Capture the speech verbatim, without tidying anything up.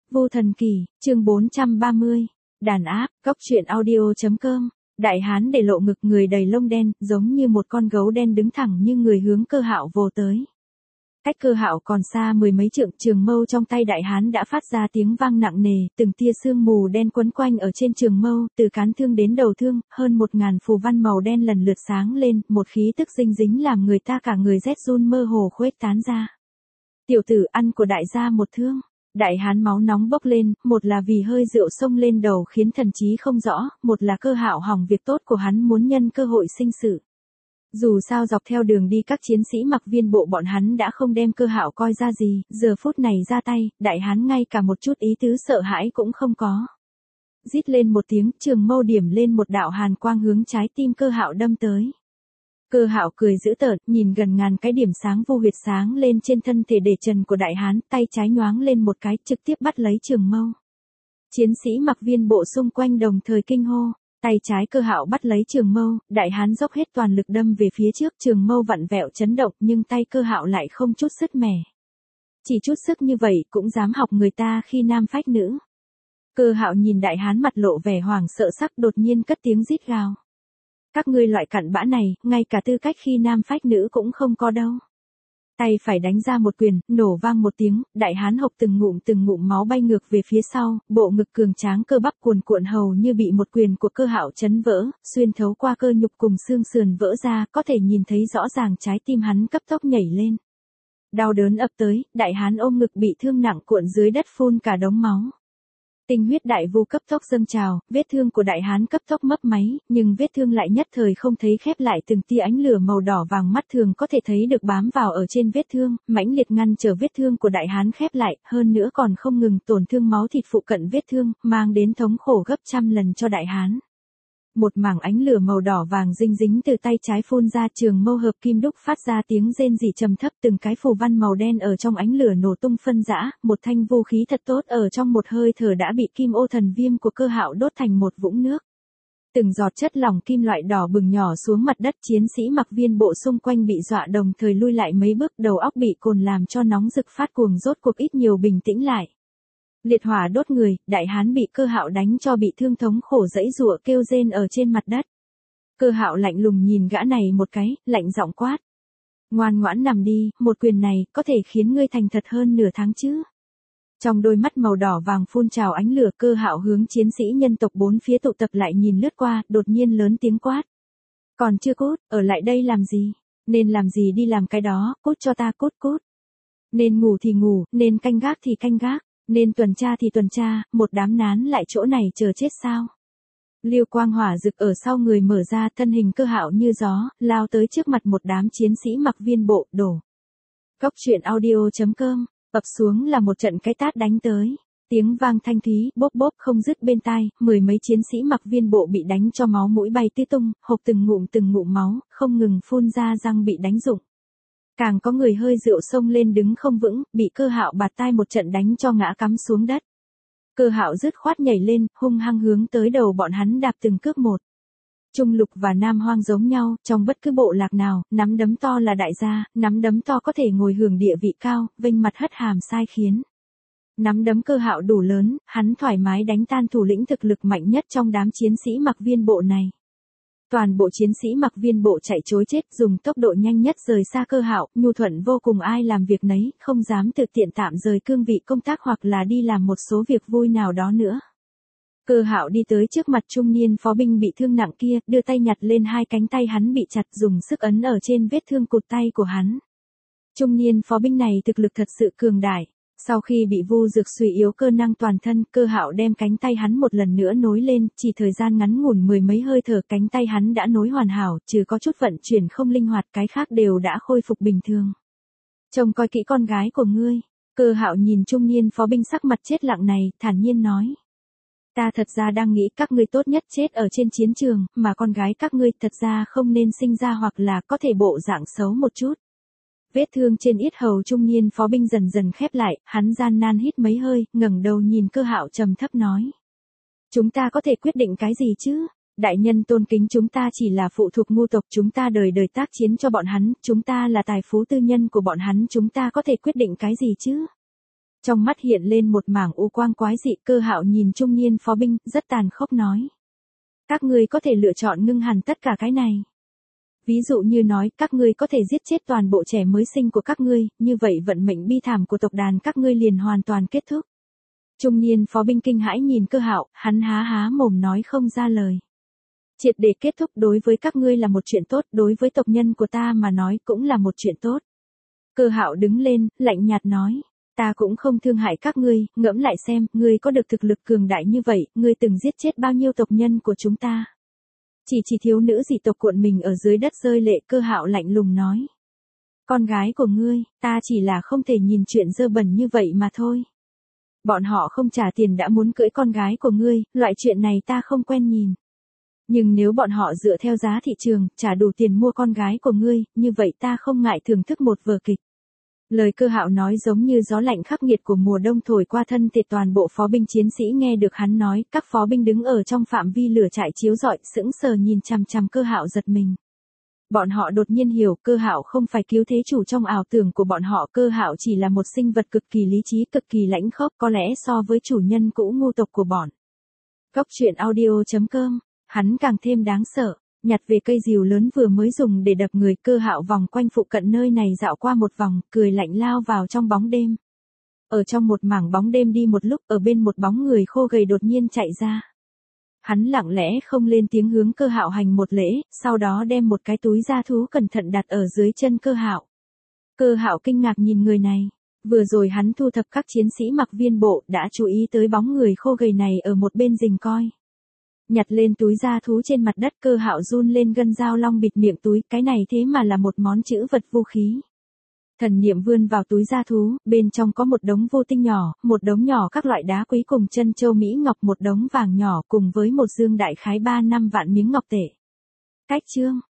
Vô Thần Kỳ, chương bốn trăm ba mươi. Đàn áp, góc truyện audio.com. Đại hán để lộ ngực, người đầy lông đen, giống như một con gấu đen đứng thẳng như người hướng Cơ Hạo vồ tới. Cách Cơ Hạo còn xa mười mấy trượng, trường mâu trong tay đại hán đã phát ra tiếng vang nặng nề, từng tia sương mù đen quấn quanh ở trên trường mâu, từ cán thương đến đầu thương, hơn một ngàn phù văn màu đen lần lượt sáng lên, một khí tức dinh dính làm người ta cả người rét run mơ hồ khuếch tán ra. Tiểu tử, ăn của đại gia một thương. Đại hán máu nóng bốc lên, một là vì hơi rượu xông lên đầu khiến thần trí không rõ, một là Cơ Hạo hỏng việc tốt của hắn muốn nhân cơ hội sinh sự. Dù sao dọc theo đường đi các chiến sĩ mặc viên bộ bọn hắn đã không đem Cơ Hạo coi ra gì, giờ phút này ra tay, đại hán ngay cả một chút ý tứ sợ hãi cũng không có. Rít lên một tiếng, trường mâu điểm lên một đạo hàn quang hướng trái tim Cơ Hạo đâm tới. Cơ Hạo cười dữ tợn, nhìn gần ngàn cái điểm sáng vô huyệt sáng lên trên thân thể để trần của đại hán, tay trái nhoáng lên một cái, trực tiếp bắt lấy trường mâu. Chiến sĩ mặc viên bộ xung quanh đồng thời kinh hô, tay trái Cơ Hạo bắt lấy trường mâu, đại hán dốc hết toàn lực đâm về phía trước, trường mâu vặn vẹo chấn động, nhưng tay Cơ Hạo lại không chút sứt mẻ. Chỉ chút sức như vậy cũng dám học người ta khi nam phách nữ. Cơ Hạo nhìn đại hán mặt lộ vẻ hoảng sợ sắc, đột nhiên cất tiếng rít gào. Các ngươi loại cặn bã này, ngay cả tư cách khi nam phách nữ cũng không có đâu. Tay phải đánh ra một quyền, nổ vang một tiếng, đại hán hộc từng ngụm từng ngụm máu bay ngược về phía sau, bộ ngực cường tráng cơ bắp cuồn cuộn hầu như bị một quyền của Cơ Hạo chấn vỡ, xuyên thấu qua cơ nhục cùng xương sườn vỡ ra, có thể nhìn thấy rõ ràng trái tim hắn cấp tốc nhảy lên. Đau đớn ập tới, đại hán ôm ngực bị thương nặng cuộn dưới đất phun cả đống máu. Tinh huyết đại vu cấp tốc dâng trào, vết thương của đại hán cấp tốc mấp máy, nhưng vết thương lại nhất thời không thấy khép lại, từng tia ánh lửa màu đỏ vàng mắt thường có thể thấy được bám vào ở trên vết thương, mãnh liệt ngăn trở vết thương của đại hán khép lại, hơn nữa còn không ngừng tổn thương máu thịt phụ cận vết thương, mang đến thống khổ gấp trăm lần cho đại hán. Một mảng ánh lửa màu đỏ vàng dinh dính từ tay trái phun ra, trường mâu hợp kim đúc phát ra tiếng rên rỉ trầm thấp, từng cái phù văn màu đen ở trong ánh lửa nổ tung phân rã, một thanh vũ khí thật tốt ở trong một hơi thở đã bị kim ô thần viêm của Cơ Hạo đốt thành một vũng nước. Từng giọt chất lỏng kim loại đỏ bừng nhỏ xuống mặt đất, chiến sĩ mặc viên bộ xung quanh bị dọa đồng thời lui lại mấy bước, đầu óc bị cồn làm cho nóng rực phát cuồng, rốt cuộc ít nhiều bình tĩnh lại. Liệt hỏa đốt người, đại hán bị Cơ Hạo đánh cho bị thương thống khổ dãy giụa kêu rên ở trên mặt đất. Cơ Hạo lạnh lùng nhìn gã này một cái, lạnh giọng quát. Ngoan ngoãn nằm đi, một quyền này có thể khiến ngươi thành thật hơn nửa tháng chứ. Trong đôi mắt màu đỏ vàng phun trào ánh lửa, Cơ Hạo hướng chiến sĩ nhân tộc bốn phía tụ tập lại nhìn lướt qua, đột nhiên lớn tiếng quát. Còn chưa cút, ở lại đây làm gì? Nên làm gì đi làm cái đó, cút cho ta, cút cút. Nên ngủ thì ngủ, nên canh gác thì canh gác. Nên tuần tra thì tuần tra, một đám nán lại chỗ này chờ chết sao? Liêu quang hỏa rực ở sau người mở ra, thân hình Cơ Hạo như gió, lao tới trước mặt một đám chiến sĩ mặc viên bộ, đổ. Góc truyện audio.com, ập xuống là một trận cái tát đánh tới. Tiếng vang thanh thúy, bốp bốp không dứt bên tai, mười mấy chiến sĩ mặc viên bộ bị đánh cho máu mũi bay tứ tung, hộc từng ngụm từng ngụm máu, không ngừng phun ra răng bị đánh rụng. Càng có người hơi rượu xông lên đứng không vững, bị Cơ Hạo bạt tai một trận đánh cho ngã cắm xuống đất. Cơ Hạo dứt khoát nhảy lên, hung hăng hướng tới đầu bọn hắn đạp từng cước một. Trung lục và Nam Hoang giống nhau, trong bất cứ bộ lạc nào, nắm đấm to là đại gia, nắm đấm to có thể ngồi hưởng địa vị cao, vênh mặt hất hàm sai khiến. Nắm đấm Cơ Hạo đủ lớn, hắn thoải mái đánh tan thủ lĩnh thực lực mạnh nhất trong đám chiến sĩ mặc viên bộ này. Toàn bộ chiến sĩ mặc viên bộ chạy trối chết, dùng tốc độ nhanh nhất rời xa Cơ Hạo, nhu thuận vô cùng, ai làm việc nấy, không dám tự tiện tạm rời cương vị công tác hoặc là đi làm một số việc vui nào đó nữa. Cơ Hạo đi tới trước mặt trung niên phó binh bị thương nặng kia, đưa tay nhặt lên hai cánh tay hắn bị chặt, dùng sức ấn ở trên vết thương cụt tay của hắn. Trung niên phó binh này thực lực thật sự cường đại. Sau khi bị Vu Dược suy yếu cơ năng toàn thân, Cơ Hạo đem cánh tay hắn một lần nữa nối lên, chỉ thời gian ngắn ngủn mười mấy hơi thở cánh tay hắn đã nối hoàn hảo, trừ có chút vận chuyển không linh hoạt, cái khác đều đã khôi phục bình thường. Trông coi kỹ con gái của ngươi. Cơ Hạo nhìn trung niên phó binh sắc mặt chết lặng này, thản nhiên nói. Ta thật ra đang nghĩ các ngươi tốt nhất chết ở trên chiến trường, mà con gái các ngươi thật ra không nên sinh ra hoặc là có thể bộ dạng xấu một chút. Vết thương trên yết hầu trung niên phó binh dần dần khép lại, hắn gian nan hít mấy hơi, ngẩng đầu nhìn Cơ Hạo trầm thấp nói. Chúng ta có thể quyết định cái gì chứ? Đại nhân tôn kính, chúng ta chỉ là phụ thuộc ngu tộc, chúng ta đời đời tác chiến cho bọn hắn, chúng ta là tài phú tư nhân của bọn hắn, chúng ta có thể quyết định cái gì chứ? Trong mắt hiện lên một mảng u quang quái dị, Cơ Hạo nhìn trung niên phó binh, rất tàn khốc nói. Các ngươi có thể lựa chọn ngưng hẳn tất cả cái này. Ví dụ như nói, các ngươi có thể giết chết toàn bộ trẻ mới sinh của các ngươi, như vậy vận mệnh bi thảm của tộc đàn các ngươi liền hoàn toàn kết thúc. Trung niên phó binh kinh hãi nhìn Cơ Hạo, hắn há há mồm nói không ra lời. Triệt để kết thúc đối với các ngươi là một chuyện tốt, đối với tộc nhân của ta mà nói cũng là một chuyện tốt. Cơ Hạo đứng lên, lạnh nhạt nói. Ta cũng không thương hại các ngươi, ngẫm lại xem, ngươi có được thực lực cường đại như vậy, ngươi từng giết chết bao nhiêu tộc nhân của chúng ta. Chỉ chỉ thiếu nữ dị tộc cuộn mình ở dưới đất rơi lệ, Cơ Hạo lạnh lùng nói. Con gái của ngươi, ta chỉ là không thể nhìn chuyện dơ bẩn như vậy mà thôi. Bọn họ không trả tiền đã muốn cưỡi con gái của ngươi, loại chuyện này ta không quen nhìn. Nhưng nếu bọn họ dựa theo giá thị trường, trả đủ tiền mua con gái của ngươi, như vậy ta không ngại thưởng thức một vở kịch. Lời Cơ Hạo nói giống như gió lạnh khắc nghiệt của mùa đông thổi qua thân thể toàn bộ phó binh chiến sĩ nghe được hắn nói, các phó binh đứng ở trong phạm vi lửa trại chiếu rọi, sững sờ nhìn chằm chằm Cơ Hạo giật mình. Bọn họ đột nhiên hiểu, Cơ Hạo không phải cứu thế chủ trong ảo tưởng của bọn họ, Cơ Hạo chỉ là một sinh vật cực kỳ lý trí, cực kỳ lãnh khốc, có lẽ so với chủ nhân cũ ngu tộc của bọn. Góc truyện audio chấm com, hắn càng thêm đáng sợ. Nhặt về cây rìu lớn vừa mới dùng để đập người, Cơ Hạo vòng quanh phụ cận nơi này dạo qua một vòng, cười lạnh lao vào trong bóng đêm. Ở trong một mảng bóng đêm đi một lúc, ở bên một bóng người khô gầy đột nhiên chạy ra. Hắn lặng lẽ không lên tiếng hướng Cơ Hạo hành một lễ, sau đó đem một cái túi da thú cẩn thận đặt ở dưới chân Cơ Hạo. Cơ Hạo kinh ngạc nhìn người này. Vừa rồi hắn thu thập các chiến sĩ mặc viên bộ, đã chú ý tới bóng người khô gầy này ở một bên rình coi. Nhặt lên túi da thú trên mặt đất, Cơ Hạo run lên gân dao long bịt miệng túi, cái này thế mà là một món trữ vật vũ khí. Thần niệm vươn vào túi da thú, bên trong có một đống vô tinh nhỏ, một đống nhỏ các loại đá quý cùng chân châu mỹ ngọc, một đống vàng nhỏ cùng với một dương đại khái ba năm vạn miếng ngọc tệ. Cách chương